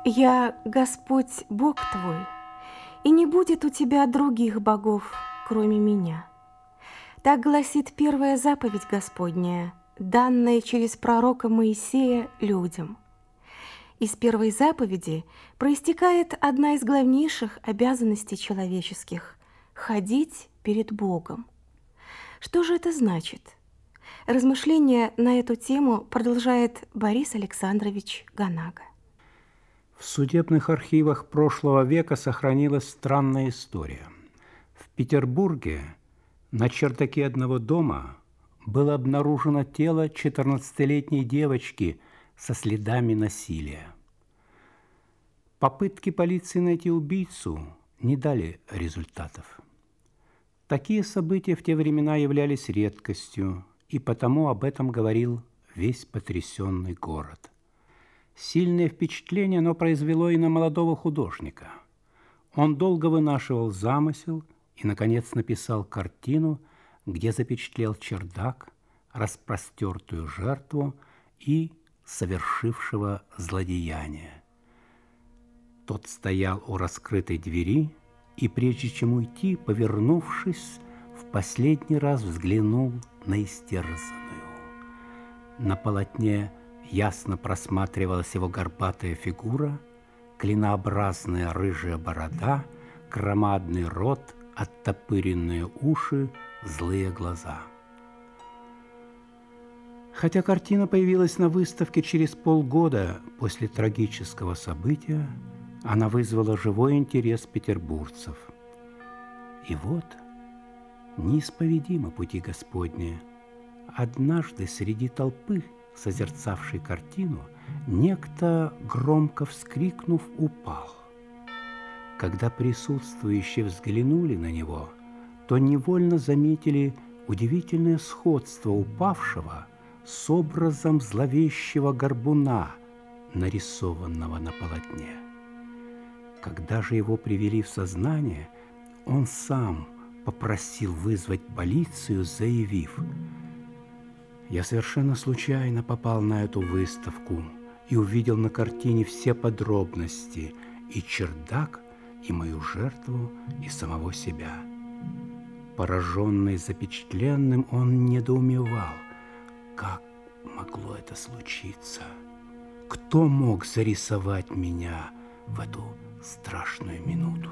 Я Господь Бог твой, и не будет у тебя других богов, кроме меня. Так гласит первая заповедь Господняя, данная через пророка Моисея людям. Из первой заповеди проистекает одна из главнейших обязанностей человеческих – ходить перед Богом. Что же это значит? Размышления на эту тему продолжает Борис Александрович Ганага. В судебных архивах прошлого века сохранилась странная история. В Петербурге на чердаке одного дома было обнаружено тело 14-летней девочки со следами насилия. Попытки полиции найти убийцу не дали результатов. Такие события в те времена являлись редкостью, и потому об этом говорил весь потрясенный город. Сильное впечатление оно произвело и на молодого художника. Он долго вынашивал замысел и, наконец, написал картину, где запечатлел чердак, распростертую жертву и совершившего злодеяние. Тот стоял у раскрытой двери и, прежде чем уйти, повернувшись, в последний раз взглянул на истерзанную. На полотне ясно просматривалась его горбатая фигура, клинообразная рыжая борода, громадный рот, оттопыренные уши, злые глаза. Хотя картина появилась на выставке через полгода после трагического события, она вызвала живой интерес петербуржцев. И вот неисповедимы пути Господни. Однажды среди толпы, созерцавший картину, некто, громко вскрикнув, упал. Когда присутствующие взглянули на него, то невольно заметили удивительное сходство упавшего с образом зловещего горбуна, нарисованного на полотне. Когда же его привели в сознание, он сам попросил вызвать полицию, заявив: «Я совершенно случайно попал на эту выставку и увидел на картине все подробности, и чердак, и мою жертву, и самого себя». Пораженный запечатленным, он недоумевал, как могло это случиться? Кто мог зарисовать меня в эту страшную минуту?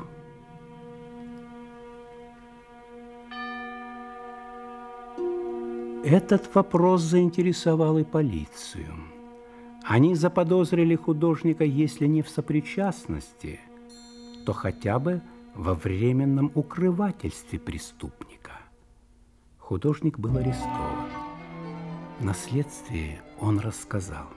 Этот вопрос заинтересовал и полицию. Они заподозрили художника, если не в сопричастности, то хотя бы во временном укрывательстве преступника. Художник был арестован. На следствии он рассказал: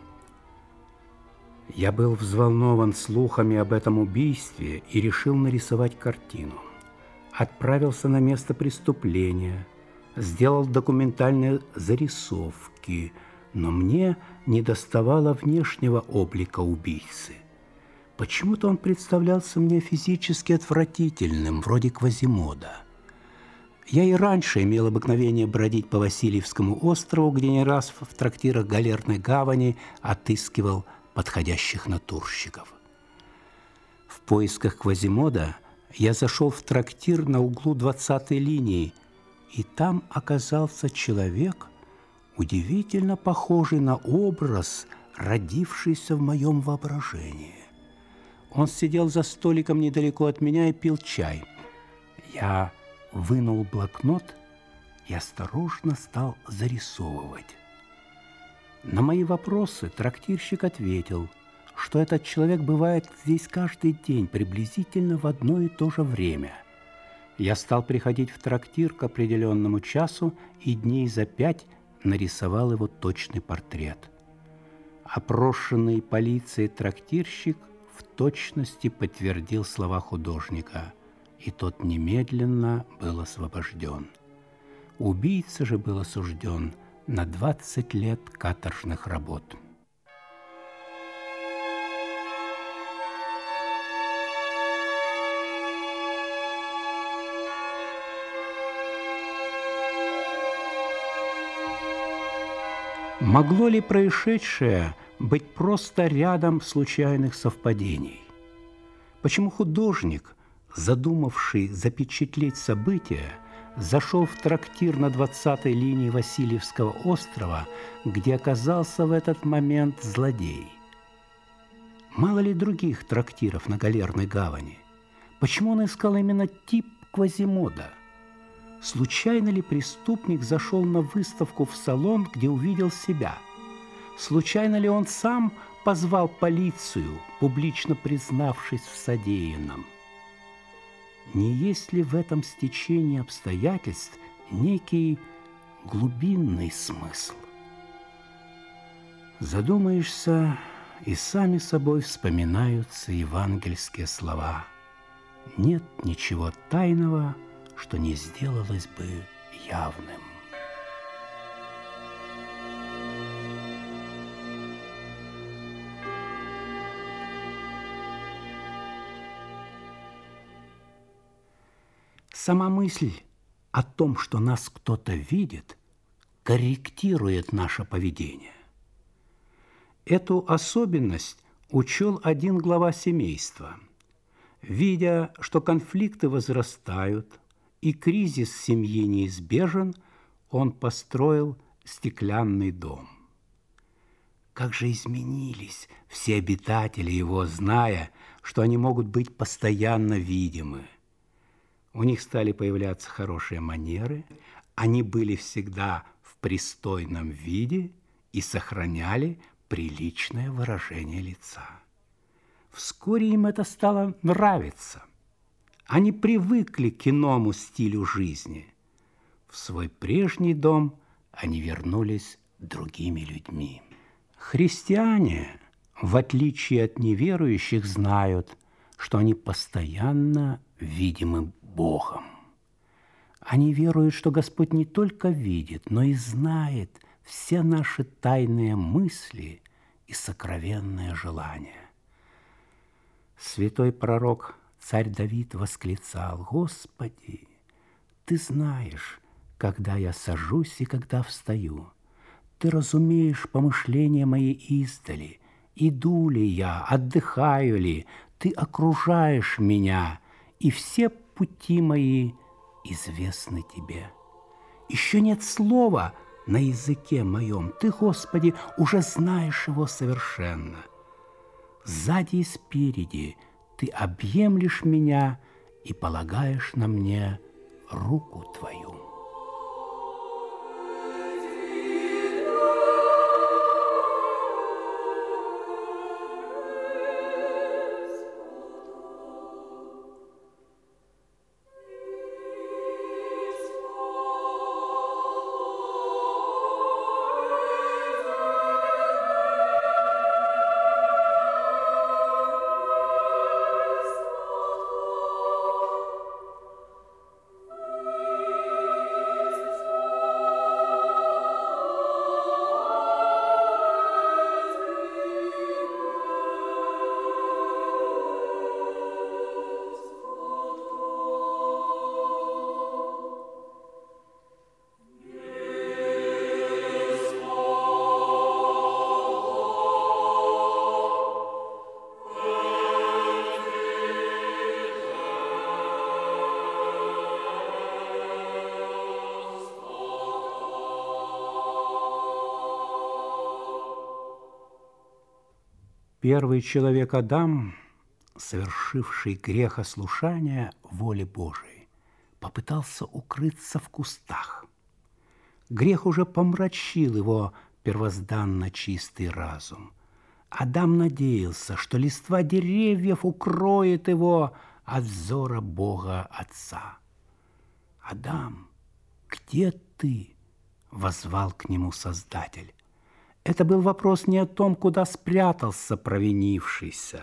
«Я был взволнован слухами об этом убийстве и решил нарисовать картину. Отправился на место преступления, сделал документальные зарисовки, но мне недоставало внешнего облика убийцы. Почему-то он представлялся мне физически отвратительным, вроде Квазимода. Я и раньше имел обыкновение бродить по Васильевскому острову, где не раз в трактирах Галерной гавани отыскивал подходящих натурщиков. В поисках Квазимода я зашел в трактир на углу 20-й линии, и там оказался человек, удивительно похожий на образ, родившийся в моем воображении. Он сидел за столиком недалеко от меня и пил чай. Я вынул блокнот и осторожно стал зарисовывать. На мои вопросы трактирщик ответил, что этот человек бывает здесь каждый день приблизительно в одно и то же время. Я стал приходить в трактир к определенному часу и дней за 5 нарисовал его точный портрет. Опрошенный полицией трактирщик в точности подтвердил слова художника, и тот немедленно был освобожден. Убийца же был осужден на 20 лет каторжных работ. Могло ли происшедшее быть просто рядом случайных совпадений? Почему художник, задумавший запечатлеть события, зашел в трактир на 20-й линии Васильевского острова, где оказался в этот момент злодей? Мало ли других трактиров на Галерной гавани? Почему он искал именно тип Квазимода? Случайно ли преступник зашел на выставку в салон, где увидел себя? Случайно ли он сам позвал полицию, публично признавшись в содеянном? Не есть ли в этом стечении обстоятельств некий глубинный смысл? Задумаешься, и сами собой вспоминаются евангельские слова: «Нет ничего тайного, что не сделалось бы явным». Сама мысль о том, что нас кто-то видит, корректирует наше поведение. Эту особенность учел один глава семейства. Видя, что конфликты возрастают и кризис в семье неизбежен, он построил стеклянный дом. Как же изменились все обитатели его, зная, что они могут быть постоянно видимы. У них стали появляться хорошие манеры, они были всегда в пристойном виде и сохраняли приличное выражение лица. Вскоре им это стало нравиться. Они привыкли к иному стилю жизни. В свой прежний дом они вернулись другими людьми. Христиане, в отличие от неверующих, знают, что они постоянно видимы Богом. Они веруют, что Господь не только видит, но и знает все наши тайные мысли и сокровенные желания. Святой пророк царь Давид восклицал: «Господи, Ты знаешь, когда я сажусь и когда встаю. Ты разумеешь помышления мои издали. Иду ли я, отдыхаю ли, Ты окружаешь меня, и все пути мои известны Тебе. Еще нет слова на языке моем. Ты, Господи, уже знаешь его совершенно. Сзади и спереди Ты объемлешь меня и полагаешь на мне руку Твою». Первый человек Адам, совершивший грехослушание воле Божией, попытался укрыться в кустах. Грех уже помрачил его первозданно чистый разум. Адам надеялся, что листва деревьев укроет его от взора Бога Отца. «Адам, где ты?» – воззвал к нему Создатель. Это был вопрос не о том, куда спрятался провинившийся.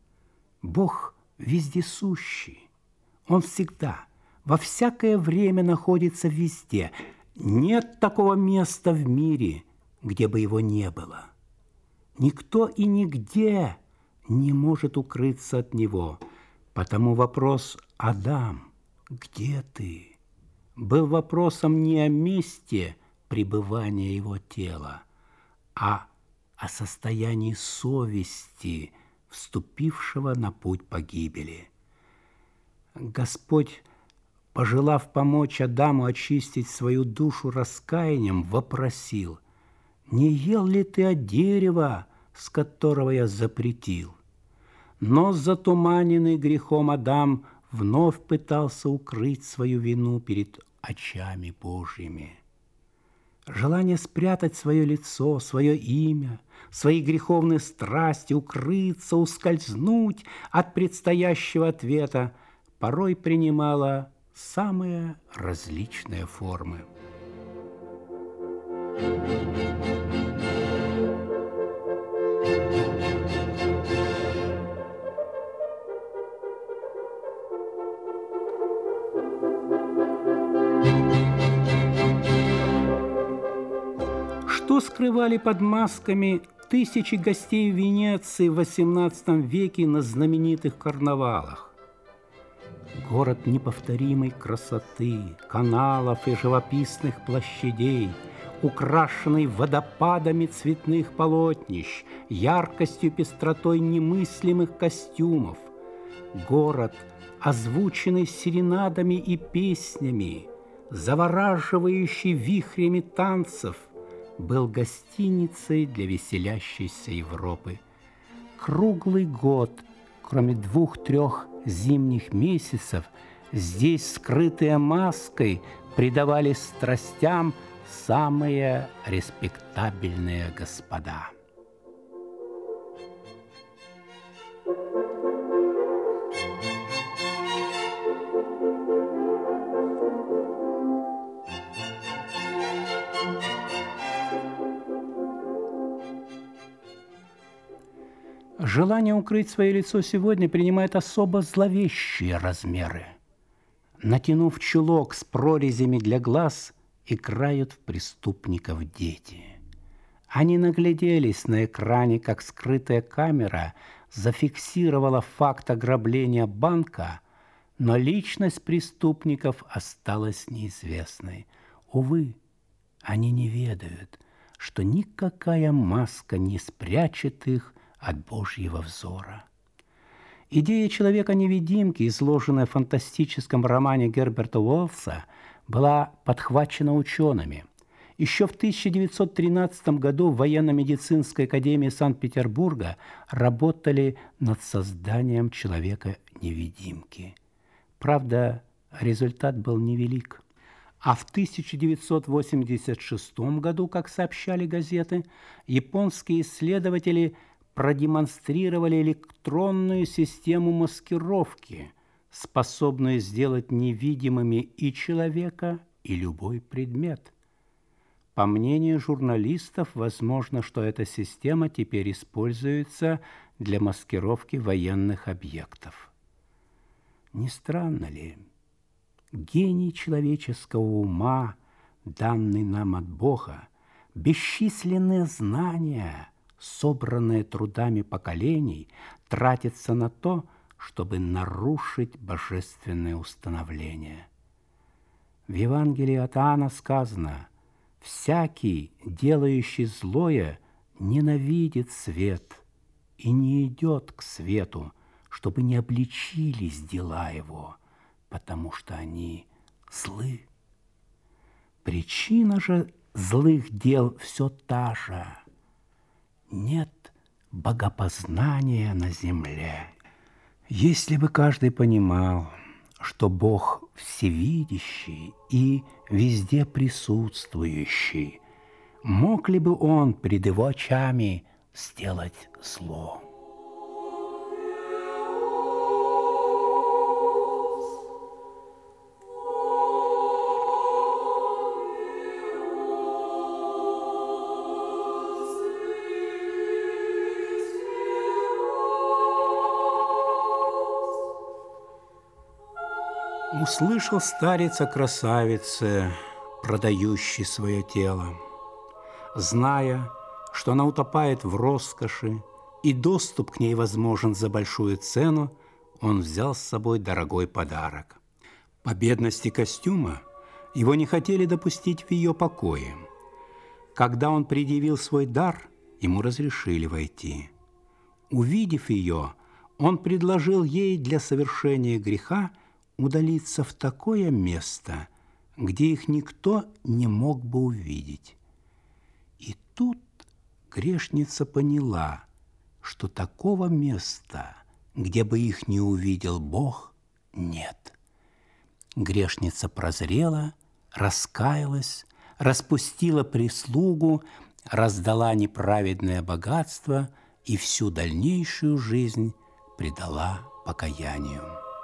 Бог вездесущий. Он всегда, во всякое время находится везде. Нет такого места в мире, где бы его не было. Никто и нигде не может укрыться от него. Потому вопрос «Адам, где ты?» был вопросом не о месте пребывания его тела, а о состоянии совести, вступившего на путь погибели. Господь, пожелав помочь Адаму очистить свою душу раскаянием, вопросил: «Не ел ли ты от дерева, с которого я запретил?» Но затуманенный грехом Адам вновь пытался укрыть свою вину перед очами Божьими. Желание спрятать свое лицо, свое имя, свои греховные страсти, укрыться, ускользнуть от предстоящего ответа порой принимало самые различные формы. Что скрывали под масками тысячи гостей Венеции в XVIII веке на знаменитых карнавалах? Город неповторимой красоты, каналов и живописных площадей, украшенный водопадами цветных полотнищ, яркостью и пестротой немыслимых костюмов. Город, озвученный серенадами и песнями, завораживающий вихрями танцев, был гостиницей для веселящейся Европы. Круглый год, кроме 2-3 зимних месяцев, здесь, скрытые маской, придавали страстям самые респектабельные господа. Желание укрыть свое лицо сегодня принимает особо зловещие размеры. Натянув чулок с прорезями для глаз, играют в преступников дети. Они нагляделись на экране, как скрытая камера зафиксировала факт ограбления банка, но личность преступников осталась неизвестной. Увы, они не ведают, что никакая маска не спрячет их от Божьего взора. Идея человека-невидимки, изложенная в фантастическом романе Герберта Уэллса, была подхвачена учеными. Еще в 1913 году в военно-медицинской академии Санкт-Петербурга работали над созданием человека-невидимки. Правда, результат был невелик. А в 1986 году, как сообщали газеты, японские исследователи продемонстрировали электронную систему маскировки, способную сделать невидимыми и человека, и любой предмет. По мнению журналистов, возможно, что эта система теперь используется для маскировки военных объектов. Не странно ли? Гений человеческого ума, данный нам от Бога, бесчисленные знания, собранные трудами поколений, тратятся на то, чтобы нарушить божественное установление. В Евангелии от Иоанна сказано: «Всякий, делающий злое, ненавидит свет и не идет к свету, чтобы не обличились дела его, потому что они злы». Причина же злых дел все та же. Нет богопознания на земле. Если бы каждый понимал, что Бог всевидящий и везде присутствующий, мог ли бы Он пред Его очами сделать зло? Услышал старец о красавице, продающей свое тело. Зная, что она утопает в роскоши, и доступ к ней возможен за большую цену, он взял с собой дорогой подарок. По бедности костюма его не хотели допустить в ее покое. Когда он предъявил свой дар, ему разрешили войти. Увидев ее, он предложил ей для совершения греха удалиться в такое место, где их никто не мог бы увидеть. И тут грешница поняла, что такого места, где бы их не увидел Бог, нет. Грешница прозрела, раскаялась, распустила прислугу, раздала неправедное богатство и всю дальнейшую жизнь предала покаянию.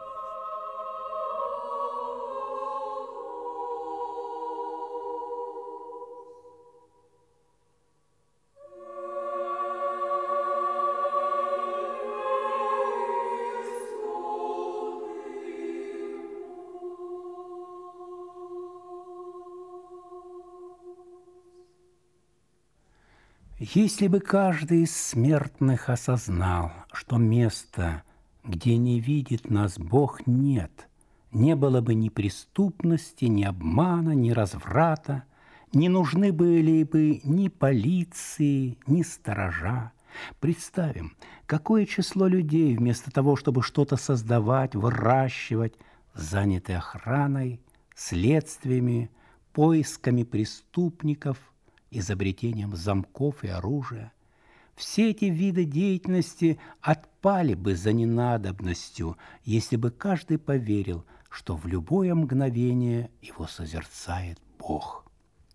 Если бы каждый из смертных осознал, что места, где не видит нас Бог, нет, не было бы ни преступности, ни обмана, ни разврата, не нужны были бы ни полиции, ни сторожа. Представим, какое число людей вместо того, чтобы что-то создавать, выращивать, заняты охраной, следствиями, поисками преступников, изобретением замков и оружия. Все эти виды деятельности отпали бы за ненадобностью, если бы каждый поверил, что в любое мгновение его созерцает Бог.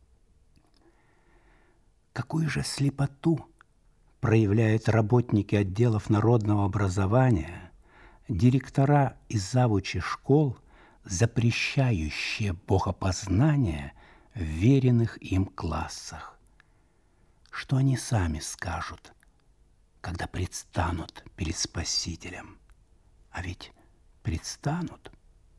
Какую же слепоту проявляют работники отделов народного образования, директора и завучи школ, запрещающие богопознание в веренных им классах. Что они сами скажут, когда предстанут перед Спасителем? А ведь предстанут.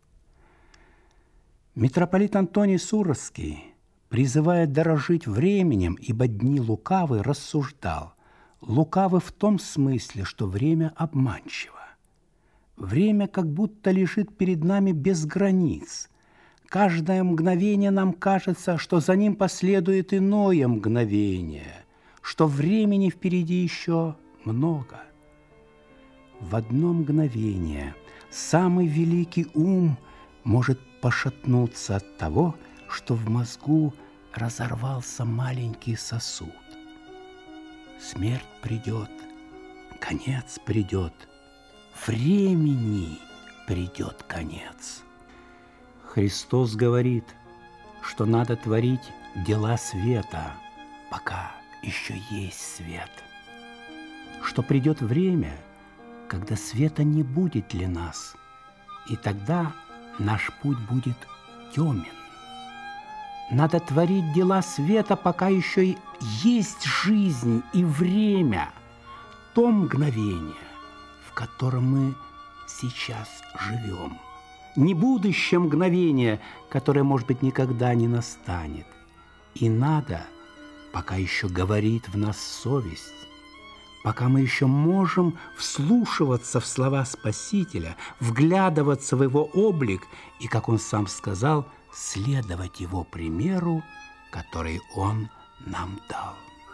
Митрополит Антоний Суровский, призывая дорожить временем, ибо дни лукавы, рассуждал: лукавы в том смысле, что время обманчиво. Время как будто лежит перед нами без границ. Каждое мгновение нам кажется, что за ним последует иное мгновение, что времени впереди еще много. В одно мгновение самый великий ум может пошатнуться от того, что в мозгу разорвался маленький сосуд. Смерть придет, конец придет, времени придет конец. Христос говорит, что надо творить дела света, пока еще есть свет. Что придет время, когда света не будет для нас, и тогда наш путь будет темен. Надо творить дела света, пока еще есть жизнь и время, то мгновение, в котором мы сейчас живем. Не будущее мгновение, которое, может быть, никогда не настанет. И надо, пока еще говорит в нас совесть, пока мы еще можем вслушиваться в слова Спасителя, вглядываться в Его облик и, как Он сам сказал, следовать Его примеру, который Он нам дал.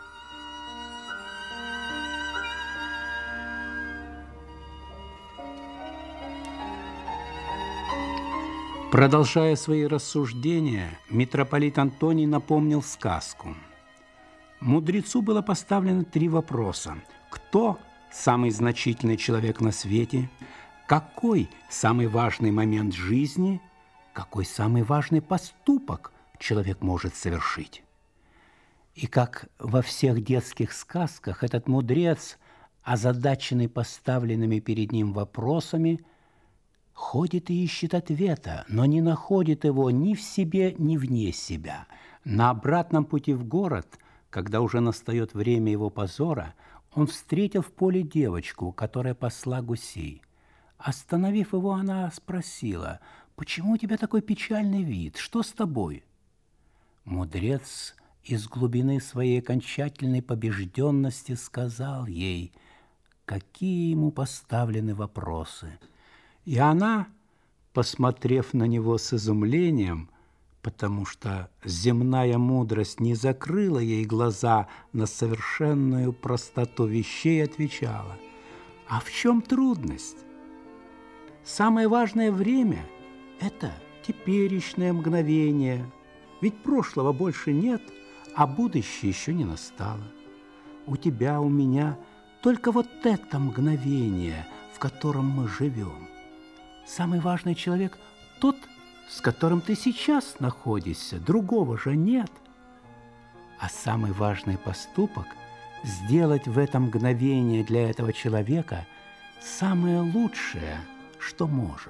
Продолжая свои рассуждения, митрополит Антоний напомнил сказку. Мудрецу было поставлено 3 вопроса. Кто самый значительный человек на свете? Какой самый важный момент жизни? Какой самый важный поступок человек может совершить? И как во всех детских сказках, этот мудрец, озадаченный поставленными перед ним вопросами, ходит и ищет ответа, но не находит его ни в себе, ни вне себя. На обратном пути в город, когда уже настает время его позора, он встретил в поле девочку, которая пасла гусей. Остановив его, она спросила: «Почему у тебя такой печальный вид? Что с тобой?» Мудрец из глубины своей окончательной побежденности сказал ей, какие ему поставлены вопросы. И она, посмотрев на него с изумлением, потому что земная мудрость не закрыла ей глаза на совершенную простоту вещей, отвечала: а в чем трудность? Самое важное время – это теперешнее мгновение, ведь прошлого больше нет, а будущее еще не настало. У тебя, у меня только вот это мгновение, в котором мы живем. Самый важный человек – тот, с которым ты сейчас находишься, другого же нет. А самый важный поступок – сделать в это мгновение для этого человека самое лучшее, что можешь.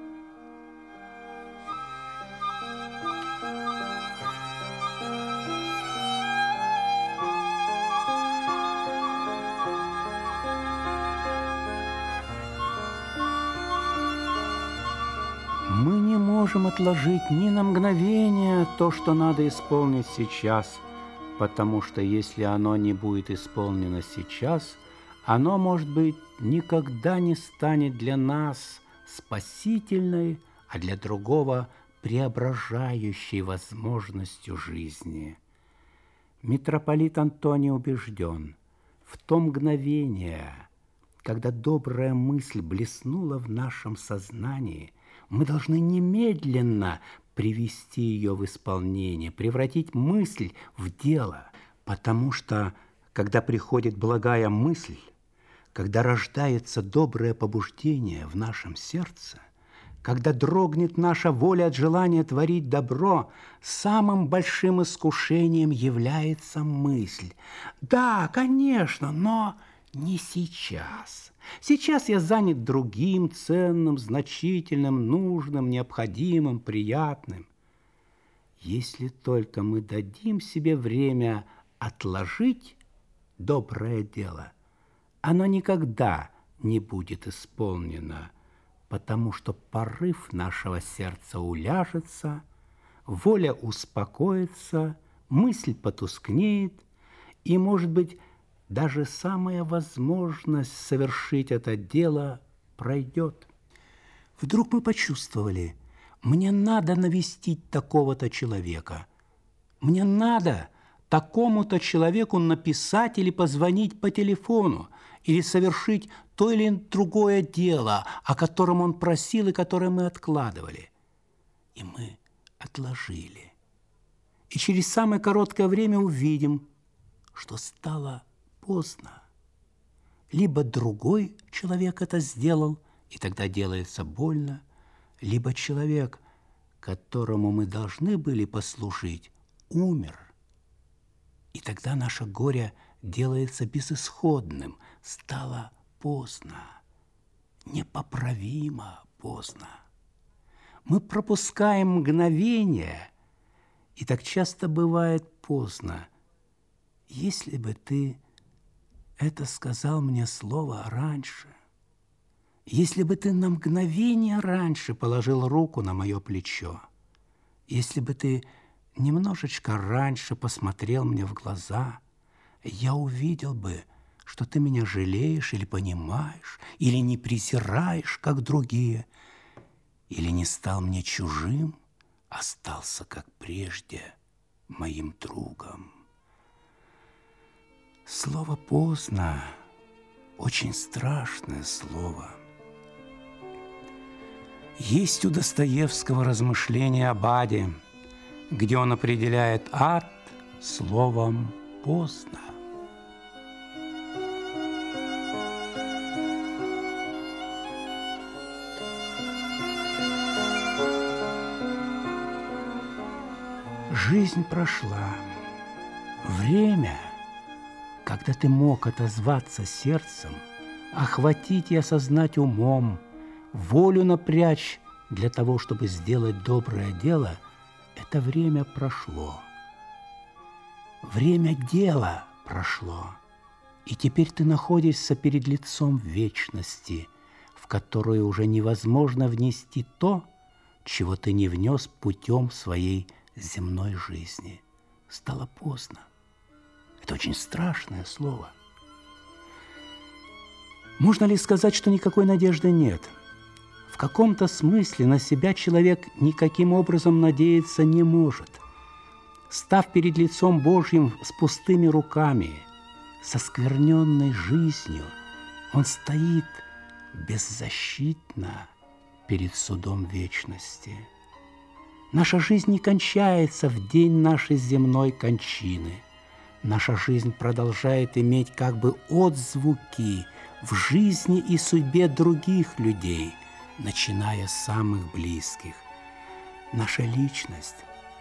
Мы не можем отложить ни на мгновение то, что надо исполнить сейчас, потому что если оно не будет исполнено сейчас, оно, может быть, никогда не станет для нас спасительной, а для другого преображающей возможностью жизни. Митрополит Антоний убежден, в то мгновение, когда добрая мысль блеснула в нашем сознании, мы должны немедленно привести ее в исполнение, превратить мысль в дело, потому что, когда приходит благая мысль, когда рождается доброе побуждение в нашем сердце, когда дрогнет наша воля от желания творить добро, самым большим искушением является мысль. Да, конечно, но не сейчас. Сейчас я занят другим ценным, значительным, нужным, необходимым, приятным. Если только мы дадим себе время отложить доброе дело, оно никогда не будет исполнено, потому что порыв нашего сердца уляжется, воля успокоится, мысль потускнеет, и, может быть, даже самая возможность совершить это дело пройдет. Вдруг мы почувствовали, мне надо навестить такого-то человека, мне надо такому-то человеку написать или позвонить по телефону, или совершить то или другое дело, о котором он просил и которое мы откладывали. И мы отложили. И через самое короткое время увидим, что стало поздно. Либо другой человек это сделал, и тогда делается больно, либо человек, которому мы должны были послужить, умер. И тогда наше горе делается безысходным, стало поздно, непоправимо поздно. Мы пропускаем мгновение, и так часто бывает поздно. Если бы ты это сказал мне слово раньше, если бы ты на мгновение раньше положил руку на мое плечо, если бы ты немножечко раньше посмотрел мне в глаза, я увидел бы, что ты меня жалеешь или понимаешь, или не презираешь, как другие, или не стал мне чужим, а остался, как прежде, моим другом. Слово «поздно» – очень страшное слово. Есть у Достоевского размышления об аде, где он определяет ад словом «поздно». Жизнь прошла. Время, когда ты мог отозваться сердцем, охватить и осознать умом, волю напрячь для того, чтобы сделать доброе дело, это время прошло. Время дела прошло, и теперь ты находишься перед лицом вечности, в которую уже невозможно внести то, чего ты не внес путем своей земной жизни. Стало поздно. Это очень страшное слово. Можно ли сказать, что никакой надежды нет? В каком-то смысле на себя человек никаким образом надеяться не может. Став перед лицом Божьим с пустыми руками, со скверненной жизнью, он стоит беззащитно перед судом вечности. Наша жизнь не кончается в день нашей земной кончины. Наша жизнь продолжает иметь как бы отзвуки в жизни и судьбе других людей, начиная с самых близких. Наша личность,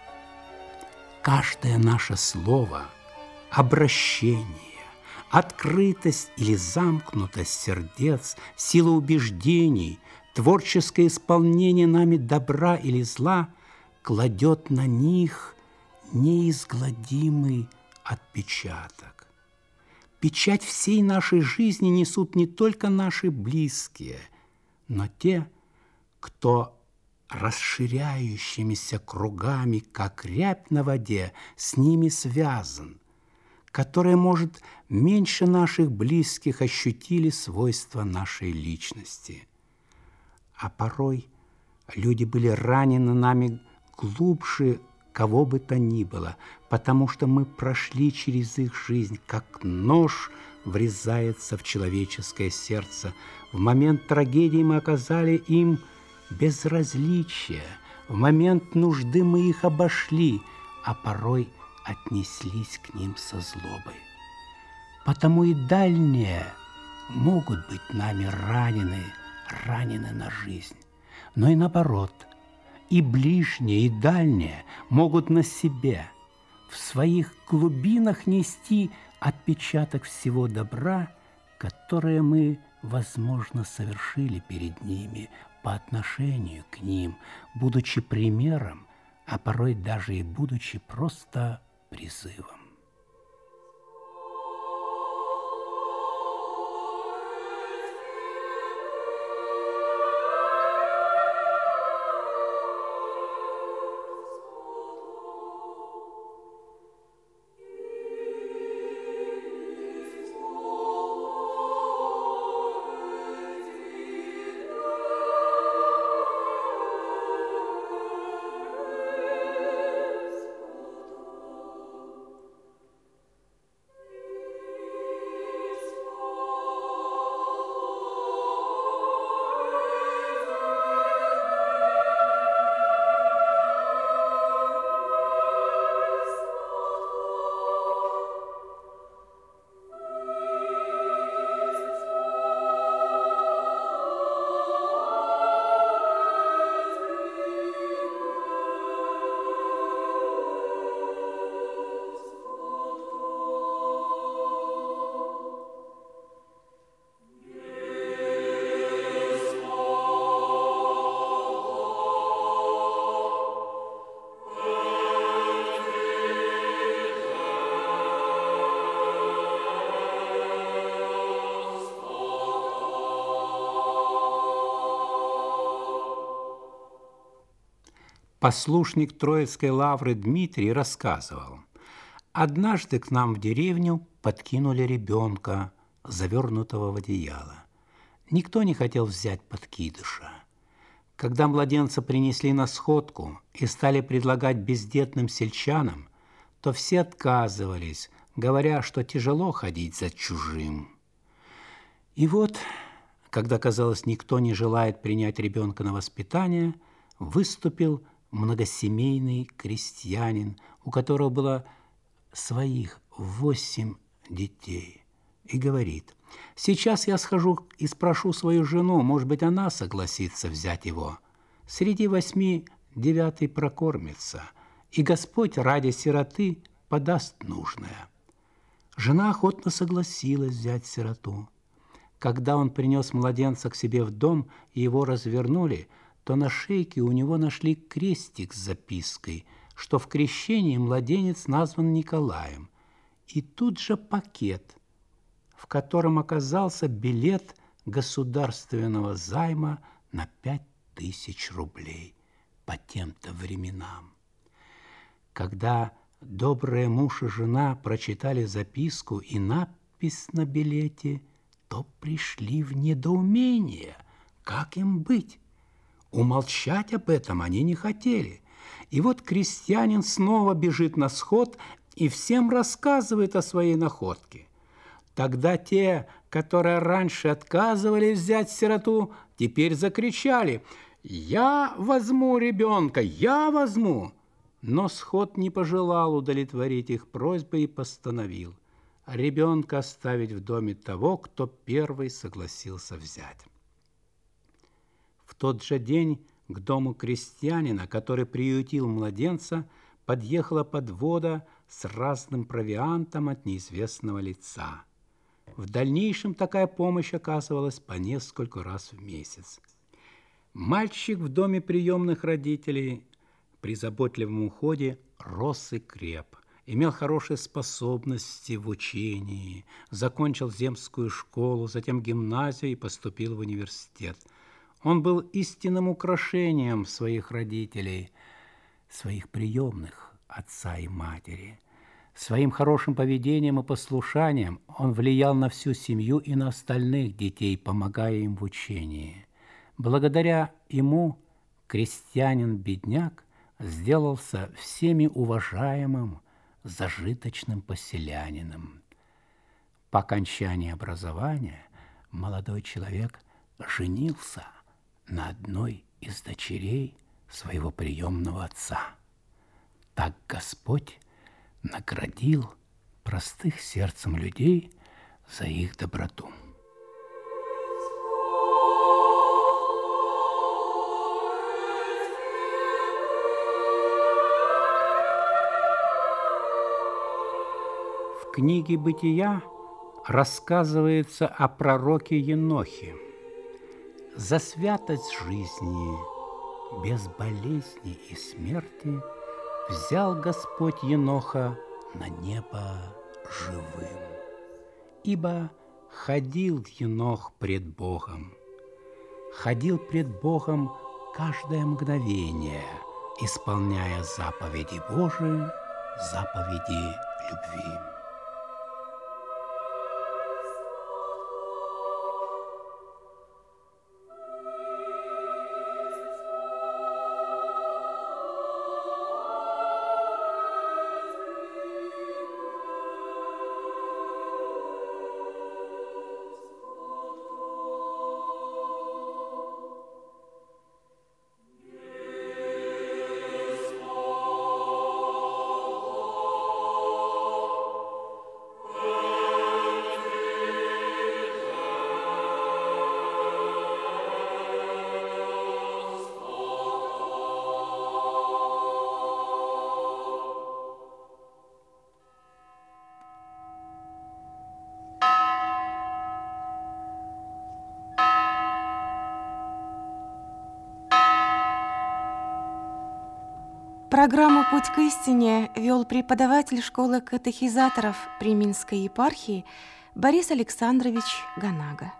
каждое наше слово, обращение, открытость или замкнутость сердец, сила убеждений, творческое исполнение нами добра или зла кладет на них неизгладимый отпечаток. Печать всей нашей жизни несут не только наши близкие, но те, кто расширяющимися кругами, как рябь на воде, с ними связан, которые, может, меньше наших близких ощутили свойства нашей личности. А порой люди были ранены нами глубже кого бы то ни было, потому что мы прошли через их жизнь, как нож врезается в человеческое сердце. В момент трагедии мы оказали им безразличие, в момент нужды мы их обошли, а порой отнеслись к ним со злобой. Потому и дальние могут быть нами ранены на жизнь, но и наоборот, и ближние, и дальние могут на себе, в своих глубинах нести отпечаток всего добра, которое мы, возможно, совершили перед ними по отношению к ним, будучи примером, а порой даже и будучи просто призывом. Послушник Троицкой лавры Дмитрий рассказывал: однажды к нам в деревню подкинули ребенка, завернутого в одеяло. Никто не хотел взять подкидыша. Когда младенца принесли на сходку и стали предлагать бездетным сельчанам, то все отказывались, говоря, что тяжело ходить за чужим. И вот, когда, казалось, никто не желает принять ребенка на воспитание, выступил многосемейный крестьянин, у которого было своих 8 детей, и говорит: сейчас я схожу и спрошу свою жену, может быть, она согласится взять его. Среди 8 9 прокормится, и Господь ради сироты подаст нужное. Жена охотно согласилась взять сироту. Когда он принес младенца к себе в дом и его развернули, то на шейке у него нашли крестик с запиской, что в крещении младенец назван Николаем, и тут же пакет, в котором оказался билет государственного займа на 5000 рублей по тем-то временам. Когда добрые муж и жена прочитали записку и надпись на билете, то пришли в недоумение, как им быть. Умолчать об этом они не хотели. И вот крестьянин снова бежит на сход и всем рассказывает о своей находке. Тогда те, которые раньше отказывались взять сироту, теперь закричали: «Я возьму ребенка, я возьму!» Но сход не пожелал удовлетворить их просьбы и постановил ребенка оставить в доме того, кто первый согласился взять. В тот же день к дому крестьянина, который приютил младенца, подъехала подвода с разным провиантом от неизвестного лица. В дальнейшем такая помощь оказывалась по несколько раз в месяц. Мальчик в доме приемных родителей при заботливом уходе рос и креп, имел хорошие способности в учении, закончил земскую школу, затем гимназию и поступил в университет. Он был истинным украшением своих родителей, своих приемных отца и матери. Своим хорошим поведением и послушанием он влиял на всю семью и на остальных детей, помогая им в учении. Благодаря ему крестьянин-бедняк сделался всеми уважаемым, зажиточным поселянином. По окончании образования молодой человек женился на одной из дочерей своего приемного отца. Так Господь наградил простых сердцем людей за их доброту. В книге «Бытия» рассказывается о пророке Енохе. За святость жизни, без болезни и смерти, взял Господь Еноха на небо живым. Ибо ходил Енох пред Богом, ходил пред Богом каждое мгновение, исполняя заповеди Божии, заповеди любви. Программу «Путь к истине» вел преподаватель школы катехизаторов при Минской епархии Борис Александрович Ганага.